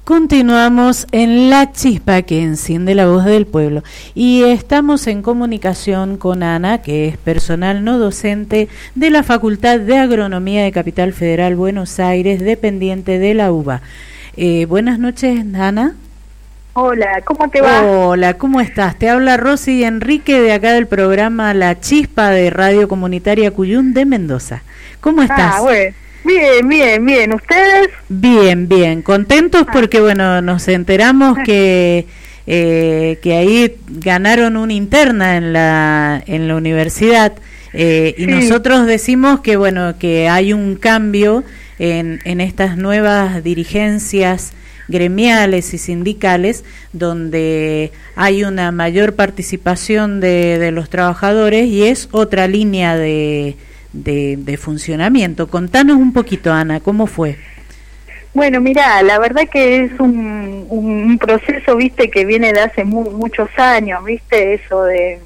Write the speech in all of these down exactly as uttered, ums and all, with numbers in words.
Continuamos en La Chispa que enciende la voz del pueblo y estamos en comunicación con Ana, que es personal no docente de la Facultad de Agronomía de Capital Federal Buenos Aires, dependiente de la U B A. Eh, buenas noches, Ana. Hola, ¿cómo te va? Hola, ¿cómo estás? Te habla Rosy y Enrique de acá del programa La Chispa de Radio Comunitaria Cuyún de Mendoza. ¿Cómo estás? Ah, bueno. Bien, bien, bien. ¿Ustedes? Bien, bien. Contentos porque, bueno, nos enteramos que eh, que ahí ganaron una interna en la en la universidad eh, y sí. Nosotros decimos que, bueno, que hay un cambio en, en estas nuevas dirigencias gremiales y sindicales donde hay una mayor participación de, de los trabajadores y es otra línea de De, de funcionamiento. Contanos un poquito, Ana, ¿cómo fue? Bueno, mira, la verdad que es un, un proceso, viste, que viene de hace mu muchos años, viste, eso de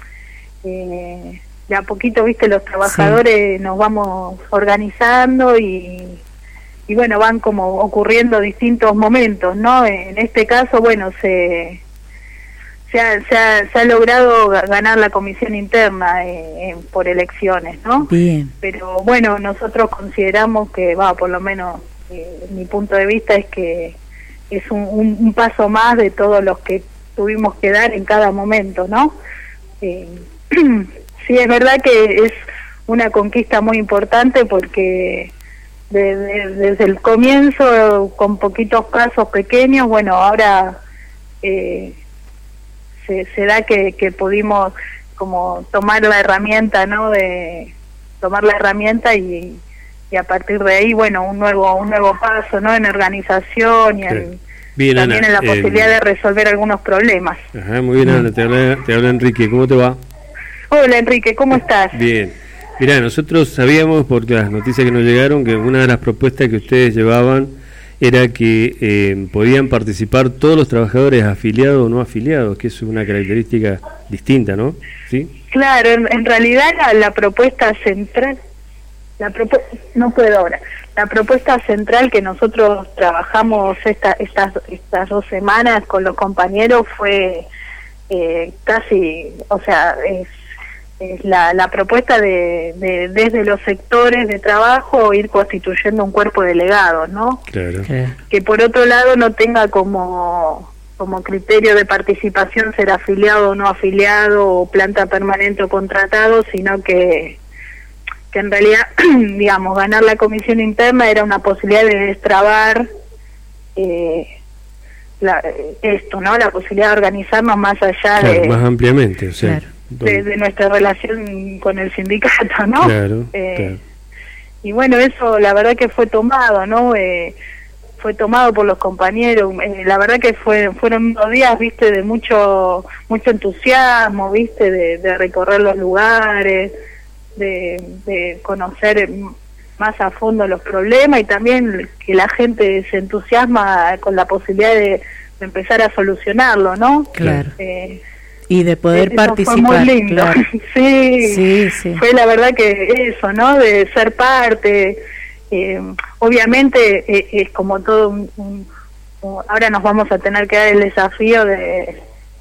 eh, de a poquito, viste, los trabajadores sí. Nos vamos organizando y, y bueno, van como ocurriendo distintos momentos, ¿no? En este caso, bueno, se Se ha, se, ha, se ha logrado ganar la comisión interna eh, eh, por elecciones, ¿no? Bien. Pero bueno, nosotros consideramos que, va, por lo menos eh, mi punto de vista es que es un, un, un paso más de todos los que tuvimos que dar en cada momento, ¿no? Eh, sí, es verdad que es una conquista muy importante porque de, de, desde el comienzo, con poquitos pasos pequeños, bueno, ahora Eh, Se, se da que, que pudimos como tomar la herramienta, ¿no? De tomar la herramienta y, y a partir de ahí, bueno, un nuevo un nuevo paso, ¿no? En organización y en, bien, también Ana, en la eh, posibilidad de resolver algunos problemas. Ajá, muy bien, Ana, te habla, te habla Enrique, ¿cómo te va? Hola, Enrique, ¿cómo estás? Bien. Mirá, nosotros sabíamos por las noticias que nos llegaron que una de las propuestas que ustedes llevaban era que eh, podían participar todos los trabajadores afiliados o no afiliados, que es una característica distinta, ¿no? ¿Sí? Claro, en, en realidad la, la propuesta central, la propu no puedo ahora, la propuesta central que nosotros trabajamos esta, estas, estas dos semanas con los compañeros fue eh, casi, o sea, es Es la, la propuesta de, de desde los sectores de trabajo ir constituyendo un cuerpo de delegados, ¿no? Claro. Que por otro lado no tenga como como criterio de participación ser afiliado o no afiliado o planta permanente o contratado, sino que que en realidad, digamos, ganar la comisión interna era una posibilidad de destrabar eh, la, esto, ¿no? La posibilidad de organizarnos más allá claro, de... más ampliamente, o sea... Claro. De, de nuestra relación con el sindicato, ¿no? Claro, eh, claro. Y bueno, eso la verdad que fue tomado, ¿no? Eh, fue tomado por los compañeros. Eh, la verdad que fue fueron unos días, viste, de mucho mucho entusiasmo, viste, de, de recorrer los lugares, de, de conocer más a fondo los problemas y también que la gente se entusiasma con la posibilidad de, de empezar a solucionarlo, ¿no? Claro. Eh, Y de poder eso participar. Fue muy lindo. Claro. Sí, sí, sí. Fue la verdad que eso, ¿no? De ser parte. Eh, obviamente eh, es como todo un, un, un... Ahora nos vamos a tener que dar el desafío de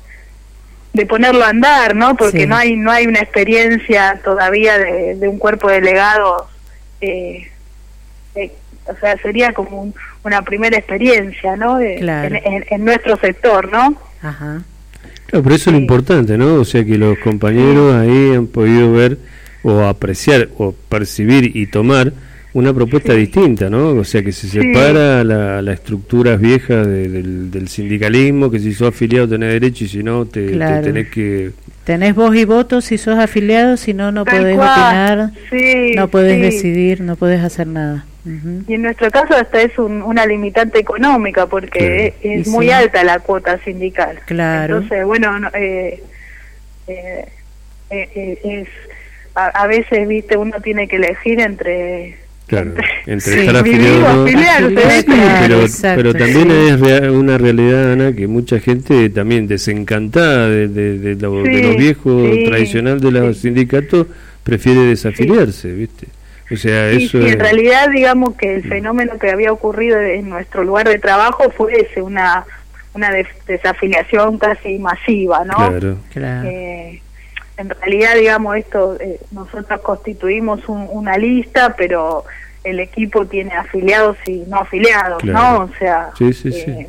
de ponerlo a andar, ¿no? Porque sí. no hay no hay una experiencia todavía de, de un cuerpo de delegados. Eh, eh, o sea, sería como un, una primera experiencia, ¿no? De, claro. en, en, en nuestro sector, ¿no? Ajá. Claro, pero eso es lo importante, ¿no? O sea, que los compañeros ahí han podido ver o apreciar o percibir y tomar una propuesta sí. distinta, ¿no? O sea, que se separa sí. la, la estructuras viejas de, del, del sindicalismo, que si sos afiliado tenés derecho y si no te, claro. te tenés que... Tenés voz y voto si sos afiliado, si no, no Tal podés cual. opinar, sí, no podés sí. decidir, no podés hacer nada. Uh-huh. Y en nuestro caso hasta es un, una limitante económica porque claro. es, es muy sí. alta la cuota sindical. Claro. Entonces, bueno, no, eh, eh, eh, es a, a veces, viste, uno tiene que elegir entre... Claro, entre, entre sí, estar afiliado o no. Afiliarse, pero, exacto, pero también sí. es rea- una realidad, Ana, que mucha gente también desencantada de, de, de, lo, sí, de los viejos sí, tradicional de los sí. sindicatos prefiere desafiliarse, sí. ¿viste? O sea, sí, eso sí, es... en realidad, digamos que el fenómeno que había ocurrido en nuestro lugar de trabajo fue ese, una una des desafiliación casi masiva, ¿no? Claro, claro. Eh, en realidad, digamos, esto, eh, nosotros constituimos un, una lista, pero el equipo tiene afiliados y no afiliados, claro. ¿no? O sea... Sí, sí, eh, sí.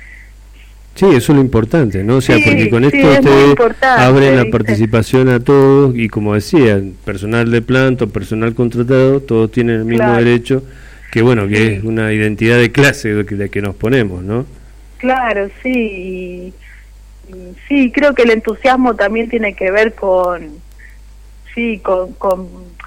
Sí, eso es lo importante, ¿no? O sea, sí, porque con esto sí, ustedes abren la ¿viste? participación a todos y, como decían, personal de planta, personal contratado, todos tienen el mismo claro. derecho, que bueno, que sí. es una identidad de clase de que, de que nos ponemos, ¿no? Claro, sí. Y, y sí, creo que el entusiasmo también tiene que ver con, sí, con, con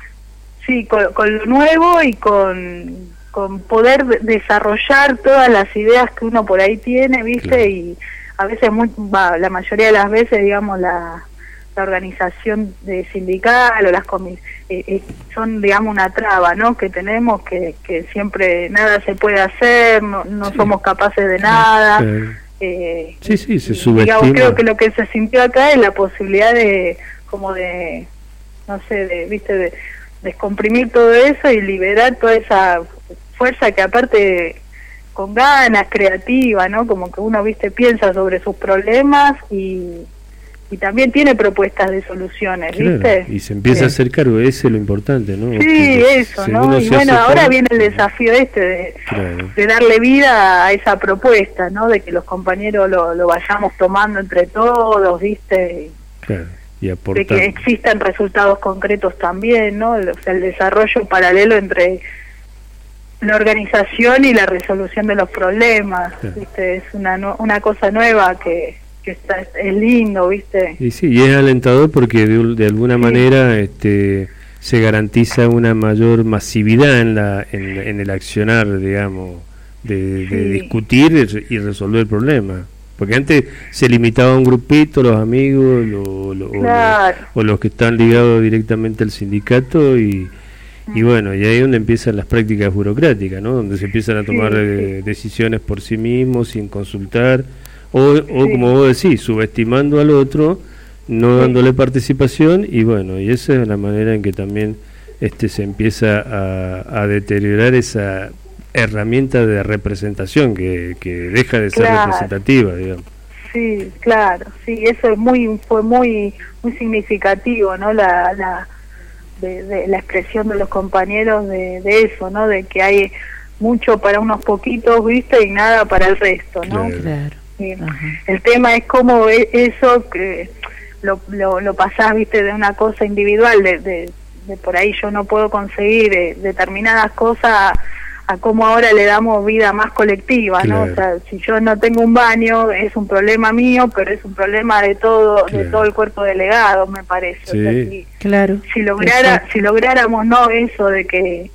sí, con, con lo nuevo y con con poder desarrollar todas las ideas que uno por ahí tiene, ¿viste? Claro. Y a veces, muy, bah, la mayoría de las veces, digamos, la, la organización de sindical o las comis eh, eh, son, digamos, una traba, ¿no? Que tenemos, que, que siempre nada se puede hacer, no, no sí. somos capaces de nada. Claro. Eh, sí, sí, se y, subestima. Digamos, creo que lo que se sintió acá es la posibilidad de, como de, no sé, de, ¿viste? De descomprimir todo eso y liberar toda esa fuerza que aparte con ganas, creativa, ¿no? Como que uno, viste, piensa sobre sus problemas y, y también tiene propuestas de soluciones, claro, ¿viste? y se empieza sí. a hacer cargo, ese es lo importante, ¿no? Sí, porque eso, ¿no? Y bueno, ahora cargo, viene el desafío este de, claro. de darle vida a esa propuesta, ¿no? De que los compañeros lo, lo vayamos tomando entre todos, ¿viste? Claro. Y de que existan resultados concretos también, ¿no? O sea, el desarrollo paralelo entre la organización y la resolución de los problemas, sí. ¿viste? Es una no, una cosa nueva que, que está, es lindo, ¿viste? Y sí, y es alentador porque de, de alguna sí. manera este se garantiza una mayor masividad en la en, en el accionar, digamos, de, sí. de discutir y resolver el problema. Porque antes se limitaba a un grupito, los amigos, lo, lo, claro. o, los, o los que están ligados directamente al sindicato y, y bueno, y ahí es donde empiezan las prácticas burocráticas, ¿no? Donde se empiezan a tomar sí, eh, sí. decisiones por sí mismos, sin consultar, o, o sí. como vos decís, subestimando al otro, no sí. dándole participación, y bueno, y esa es la manera en que también este se empieza a, a deteriorar esa herramienta de representación que, que deja de ser claro. representativa, digamos. Sí, claro, sí, eso es muy fue muy muy significativo, ¿no? La, la de, de la expresión de los compañeros de, de eso, ¿no? De que hay mucho para unos poquitos, ¿viste? Y nada para el resto, ¿no? Claro. Sí. El tema es cómo eso que lo, lo, lo pasás, ¿viste? De una cosa individual, de, de, de por ahí yo no puedo conseguir eh, determinadas cosas, a cómo ahora le damos vida más colectiva, claro. ¿no? O sea, si yo no tengo un baño es un problema mío, pero es un problema de todo claro. de todo el cuerpo delegado, me parece. Sí. O sea, si, claro. Si lograra, Exacto. si lográramos no eso de que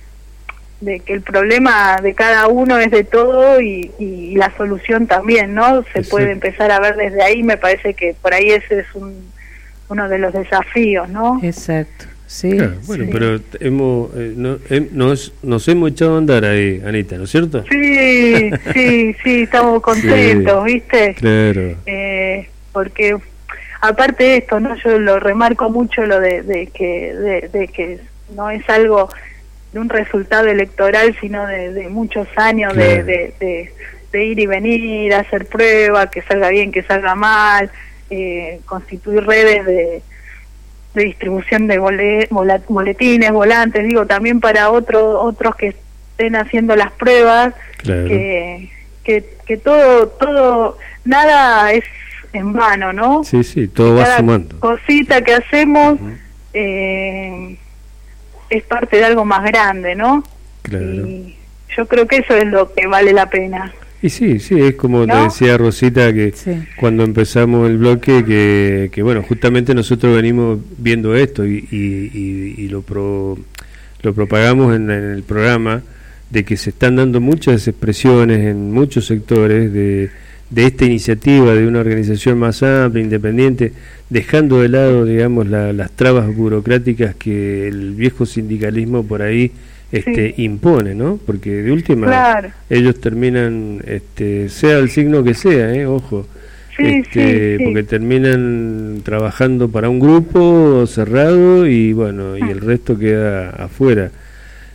de que el problema de cada uno es de todo y, y la solución también, ¿no? Se Exacto. puede empezar a ver desde ahí, me parece que por ahí ese es un uno de los desafíos, ¿no? Exacto. Sí, claro, bueno, sí. pero hemos eh, no, eh, nos, nos hemos echado a andar ahí, Anita, ¿no es cierto? Sí, sí, sí, estamos contentos, sí, ¿viste? Claro. Eh, porque aparte de esto, ¿no? Yo lo remarco mucho lo de, de que de, de que no es algo de un resultado electoral, sino de, de muchos años claro. de, de, de, de ir y venir, hacer pruebas, que salga bien, que salga mal, eh, constituir redes de de distribución de bolet, boletines, volantes, digo, también para otros otros que estén haciendo las pruebas, claro. que, que que todo, todo, nada es en vano, ¿no? Sí, sí, todo Cada va sumando. Cosita que hacemos uh-huh. eh, es parte de algo más grande, ¿no? Claro. Y yo creo que eso es lo que vale la pena. Y sí, sí, es como ¿no? te decía Rosita, que sí. cuando empezamos el bloque, que, que bueno, justamente nosotros venimos viendo esto y, y, y, y lo, pro, lo propagamos en, en el programa, de que se están dando muchas expresiones en muchos sectores de, de esta iniciativa de una organización más amplia, independiente, dejando de lado, digamos, la, las trabas burocráticas que el viejo sindicalismo por ahí este sí. impone, ¿no? Porque de última claro. ellos terminan, este, sea el signo que sea, ¿eh? Ojo, sí, este, sí, sí. porque terminan trabajando para un grupo cerrado y bueno, y el resto queda afuera.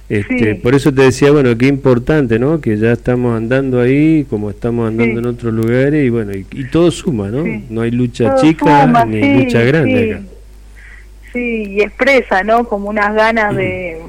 Este, Sí. Por eso te decía, bueno, qué importante, ¿no? Que ya estamos andando ahí, como estamos andando Sí. en otros lugares, y bueno, y, y todo suma, ¿no? Sí. No hay lucha Todo chica suma, ni sí, lucha grande sí. acá. Sí, y expresa, ¿no? Como unas ganas de...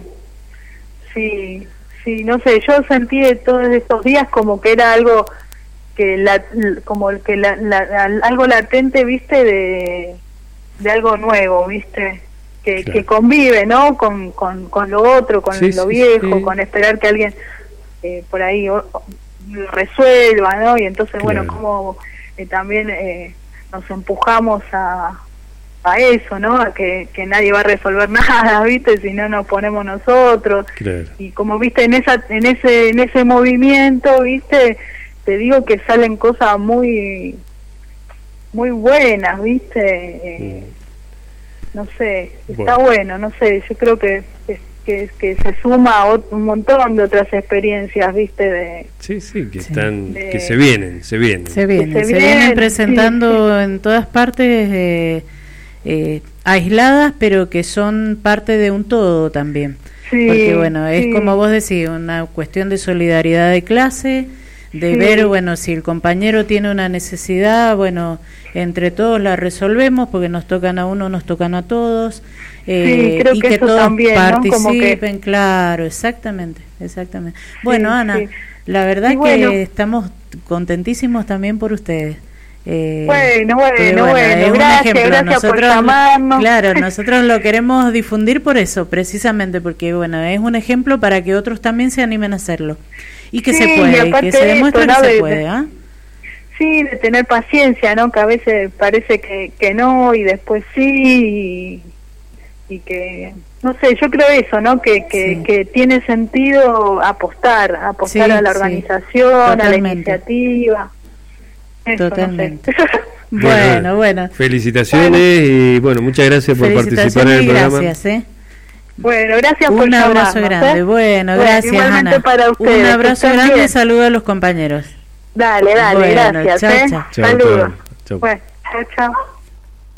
Sí, sí, no sé, yo sentí de todos estos días como que era algo que la, como que la, la, algo latente, viste, de, de algo nuevo, viste, que, Claro. que convive, ¿no? Con, con, con lo otro, con Sí, lo sí, viejo, sí. con esperar que alguien eh, por ahí o, o, lo resuelva, ¿no? Y entonces, bueno, Claro. como eh, también eh, nos empujamos a a eso, ¿no? A que, que nadie va a resolver nada, ¿viste? Si no nos ponemos nosotros. Claro. Y como viste en esa en ese en ese movimiento, ¿viste? Te digo que salen cosas muy muy buenas, ¿viste? Eh, Mm. no sé, Bueno. está bueno, no sé, yo creo que que, que, que se suma a ot- un montón de otras experiencias, ¿viste? De Sí, sí, que Sí. están, De- que se vienen, se vienen. Se vienen, se se, vienen, vienen sí, presentando en todas partes, eh, eh, aisladas, pero que son parte de un todo también. Sí, Porque bueno, es sí. como vos decís, una cuestión de solidaridad de clase, de Sí. ver, bueno, si el compañero tiene una necesidad, bueno, entre todos la resolvemos, porque nos tocan a uno, nos tocan a todos, eh, creo y que que, eso todos también, ¿no? Como que- participen, claro, exactamente, exactamente. Bueno, Sí, Ana, sí. la verdad Y bueno. que estamos contentísimos también por ustedes. Eh, Bueno, bueno, porque, bueno, es un gracias, ejemplo. gracias por Nosotros, llamarnos. Claro, nosotros lo queremos difundir por eso, precisamente, porque bueno, es un ejemplo para que otros también se animen a hacerlo. Y que Sí, se y puede, y aparte que se de demuestre esto, que ¿no? se De- puede, ¿ah? Sí, de tener paciencia, ¿no? Que a veces parece que, que no y después sí y, y que, no sé, yo creo eso, ¿no? Que, que, Sí. que tiene sentido apostar, apostar Sí, a la sí. organización, a la Totalmente. iniciativa. Eso, no Totalmente. sé. Bueno, bueno. Felicitaciones y bueno, muchas gracias por participar en Felicitaciones el y programa. gracias, ¿eh? Bueno, gracias por Un abrazo llamarnos, grande. ¿eh? Bueno, Bueno, gracias, igualmente Ana. para ustedes, Un que abrazo estén grande bien. y saludo a los compañeros. Dale, dale, Bueno, gracias, chao, ¿eh? chao. Chao, Saludos. chao. Chao. Bueno, chao, chao.